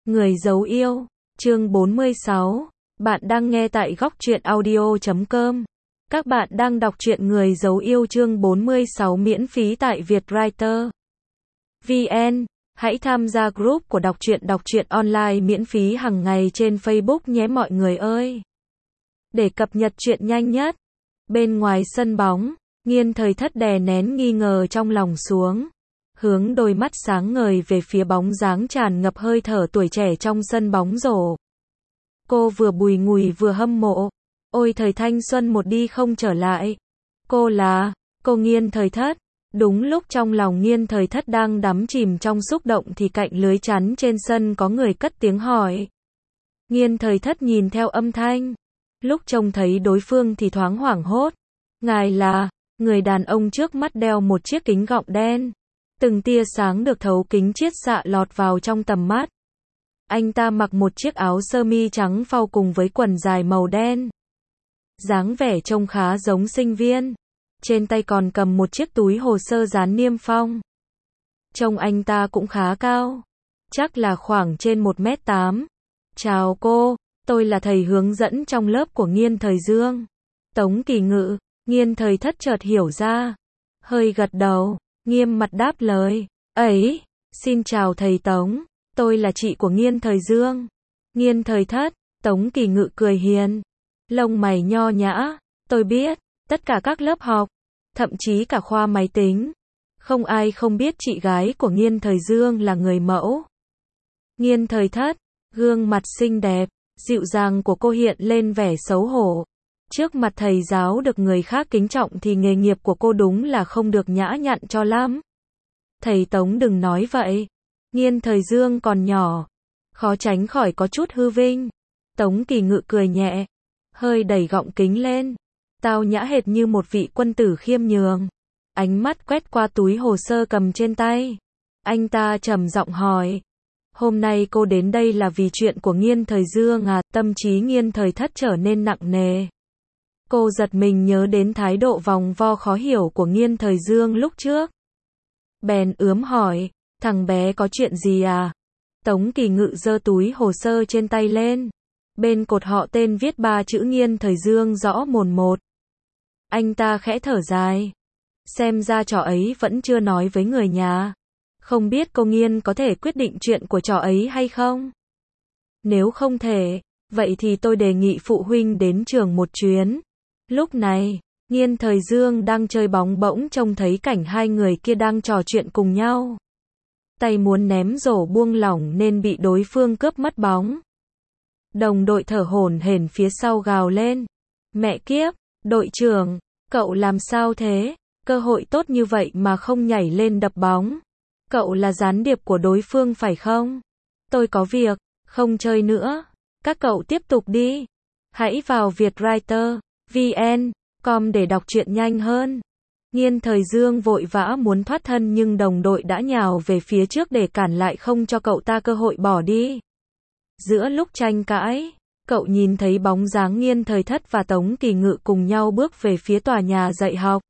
Người giấu yêu, chương 46. Bạn đang nghe tại góc truyện audio.com. Các bạn đang đọc truyện Người giấu yêu chương 46 miễn phí tại Vietwriter VN. Hãy tham gia group của đọc truyện online miễn phí hàng ngày trên Facebook nhé mọi người ơi. Để cập nhật truyện nhanh nhất. Bên ngoài sân bóng, Nghiên Thời Thất đè nén nghi ngờ trong lòng xuống, hướng đôi mắt sáng ngời về phía bóng dáng tràn ngập hơi thở tuổi trẻ trong sân bóng rổ. Cô vừa bùi ngùi vừa hâm mộ. Ôi thời thanh xuân một đi không trở lại. Cô Nghiên Thời Thất. Đúng lúc trong lòng Nghiên Thời Thất đang đắm chìm trong xúc động thì cạnh lưới chắn trên sân có người cất tiếng hỏi. Nghiên Thời Thất nhìn theo âm thanh. Lúc trông thấy đối phương thì thoáng hoảng hốt. Ngài là? Người đàn ông trước mắt đeo một chiếc kính gọng đen. Từng tia sáng được thấu kính chiết xạ lọt vào trong tầm mắt. Anh ta mặc một chiếc áo sơ mi trắng phau cùng với quần dài màu đen. Dáng vẻ trông khá giống sinh viên. Trên tay còn cầm một chiếc túi hồ sơ dán niêm phong. Trông anh ta cũng khá cao. Chắc là khoảng trên 1m8. Chào cô, tôi là thầy hướng dẫn trong lớp của Nghiên Thời Dương. Tống Kỳ Ngự. Nghiên Thời Thất chợt hiểu ra. Hơi gật đầu, nghiêm mặt đáp lời. Ấy, xin chào thầy Tống, tôi là chị của Nghiên Thời Dương. Nghiên Thời Thất. Tống Kỳ Ngự cười hiền. Lông mày nho nhã. Tôi biết, tất cả các lớp học, thậm chí cả khoa máy tính, không ai không biết chị gái của Nghiên Thời Dương là người mẫu. Nghiên Thời Thất. Gương mặt xinh đẹp, dịu dàng của cô hiện lên vẻ xấu hổ. Trước mặt thầy giáo được người khác kính trọng thì nghề nghiệp của cô đúng là không được nhã nhặn cho lắm. Thầy Tống đừng nói vậy. Nghiên Thời Dương còn nhỏ, khó tránh khỏi có chút hư vinh. Tống Kỳ Ngự cười nhẹ, hơi đẩy gọng kính lên, tao nhã hệt như một vị quân tử khiêm nhường. Ánh mắt quét qua túi hồ sơ cầm trên tay. Anh ta trầm giọng hỏi. Hôm nay cô đến đây là vì chuyện của Nghiên Thời Dương à? Tâm trí Nghiên Thời Thất trở nên nặng nề. Cô giật mình nhớ đến thái độ vòng vo khó hiểu của Nghiên Thời Dương lúc trước. Bèn ướm hỏi, thằng bé có chuyện gì à? Tống Kỳ Ngự giơ túi hồ sơ trên tay lên. Bên cột họ tên viết 3 chữ Nghiên Thời Dương rõ mồn một. Anh ta khẽ thở dài. Xem ra trò ấy vẫn chưa nói với người nhà. Không biết cô Nghiên có thể quyết định chuyện của trò ấy hay không? Nếu không thể, vậy thì tôi đề nghị phụ huynh đến trường một chuyến. Lúc này, Nghiên Thời Dương đang chơi bóng bỗng trông thấy cảnh hai người kia đang trò chuyện cùng nhau. Tay muốn ném rổ buông lỏng nên bị đối phương cướp mất bóng. Đồng đội thở hổn hển phía sau gào lên. Mẹ kiếp, đội trưởng, cậu làm sao thế? Cơ hội tốt như vậy mà không nhảy lên đập bóng. Cậu là gián điệp của đối phương phải không? Tôi có việc, không chơi nữa. Các cậu tiếp tục đi. Hãy vào Vietwriter VN.com để đọc truyện nhanh hơn. Nghiên Thời Dương vội vã muốn thoát thân nhưng đồng đội đã nhào về phía trước để cản lại không cho cậu ta cơ hội bỏ đi. Giữa lúc tranh cãi, cậu nhìn thấy bóng dáng Nghiên Thời Thất và Tống Kỳ Ngự cùng nhau bước về phía tòa nhà dạy học.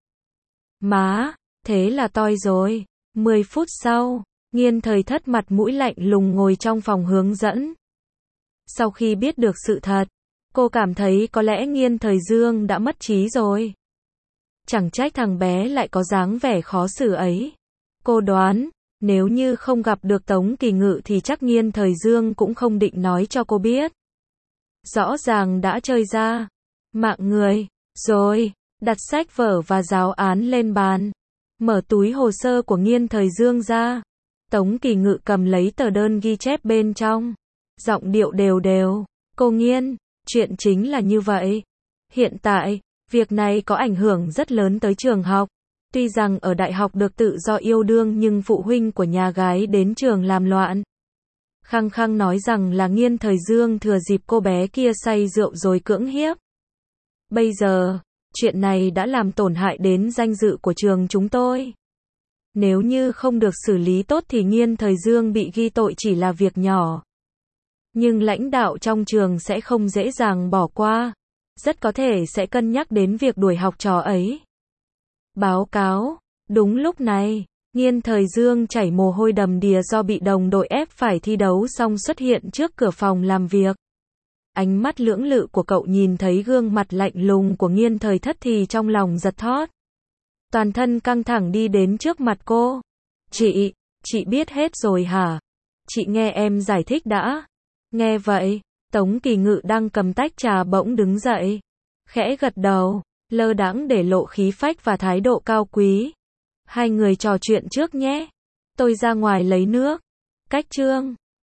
Má, thế là toi rồi. 10 phút sau, Nghiên Thời Thất mặt mũi lạnh lùng ngồi trong phòng hướng dẫn. Sau khi biết được sự thật, cô cảm thấy có lẽ Nghiên Thời Dương đã mất trí rồi. Chẳng trách thằng bé lại có dáng vẻ khó xử ấy. Cô đoán, nếu như không gặp được Tống Kỳ Ngự thì chắc Nghiên Thời Dương cũng không định nói cho cô biết. Rõ ràng đã chơi ra mạng người rồi. Đặt sách vở và giáo án lên bàn. Mở túi hồ sơ của Nghiên Thời Dương ra. Tống Kỳ Ngự cầm lấy tờ đơn ghi chép bên trong. Giọng điệu đều đều. Cô Nghiên, chuyện chính là như vậy. Hiện tại, việc này có ảnh hưởng rất lớn tới trường học. Tuy rằng ở đại học được tự do yêu đương nhưng phụ huynh của nhà gái đến trường làm loạn. Khăng khăng nói rằng là Nghiên Thời Dương thừa dịp cô bé kia say rượu rồi cưỡng hiếp. Bây giờ, chuyện này đã làm tổn hại đến danh dự của trường chúng tôi. Nếu như không được xử lý tốt thì Nghiên Thời Dương bị ghi tội chỉ là việc nhỏ. Nhưng lãnh đạo trong trường sẽ không dễ dàng bỏ qua. Rất có thể sẽ cân nhắc đến việc đuổi học trò ấy. Báo cáo. Đúng lúc này, Nghiên Thời Dương chảy mồ hôi đầm đìa do bị đồng đội ép phải thi đấu xong xuất hiện trước cửa phòng làm việc. Ánh mắt lưỡng lự của cậu nhìn thấy gương mặt lạnh lùng của Nghiên Thời Thất thì trong lòng giật thót. Toàn thân căng thẳng đi đến trước mặt cô. Chị biết hết rồi hả? Chị nghe em giải thích đã. Nghe vậy, Tống Kỳ Ngự đang cầm tách trà bỗng đứng dậy. Khẽ gật đầu, lơ đãng để lộ khí phách và thái độ cao quý. Hai người trò chuyện trước nhé. Tôi ra ngoài lấy nước. Cách chương.